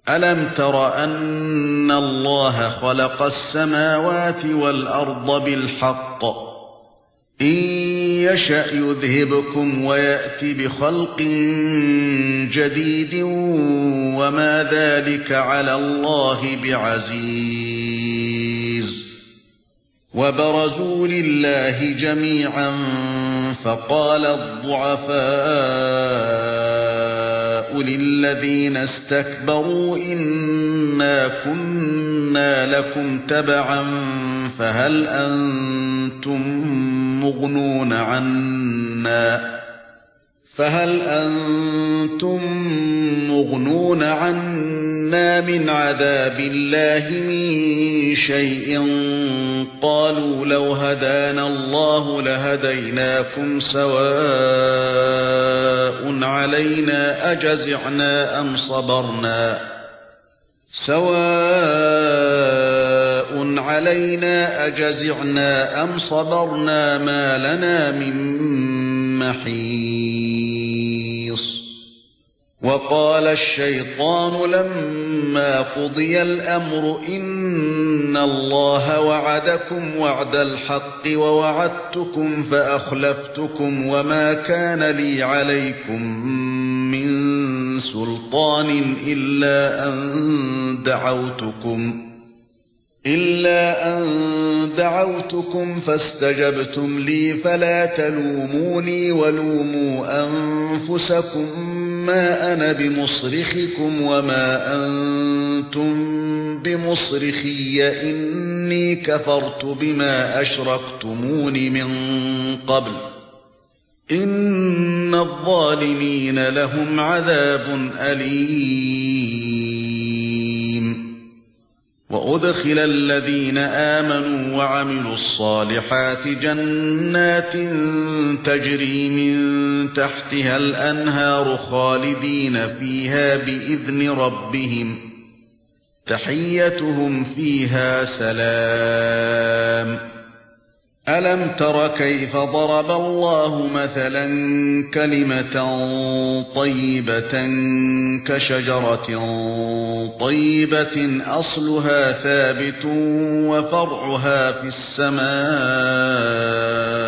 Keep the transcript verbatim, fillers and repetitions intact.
ألم تر أن الله خلق السماوات والأرض بالحق إن يشأ يذهبكم ويأتي بخلق جديد وما ذلك على الله بعزيز وبرزوا لله جميعا فقال الضعفاء للذين استكبروا إنا كنا لكم تبعا فهل أنتم مغنون عنا فهل أنتم مغنون عنا من عذاب الله من شيء قالوا لو هدانا الله لهديناكم سواء علينا أجزعنا أم صبرنا سواء علينا أجزعنا أم صبرنا ما لنا من محيص وقال الشيطان لما قضي الأمر إن الله وعدكم وعد الحق ووعدتكم فأخلفتكم وما كان لي عليكم من سلطان إلا أن دعوتكم إلا أن دعوتكم فاستجبتم لي فلا تلوموني ولوموا أنفسكم ما أنا بمصرخكم وما أنتم بمصرخي إني كفرت بما أشركتمون من قبل إن الظالمين لهم عذاب أليم وأدخل الذين آمنوا وعملوا الصالحات جنات تجري من تحتها الأنهار خالدين فيها بإذن ربهم تحيتهم فيها سلام ألم تر كيف ضرب الله مثلا كلمة طيبة كشجرة طيبة أصلها ثابت وفرعها في السماء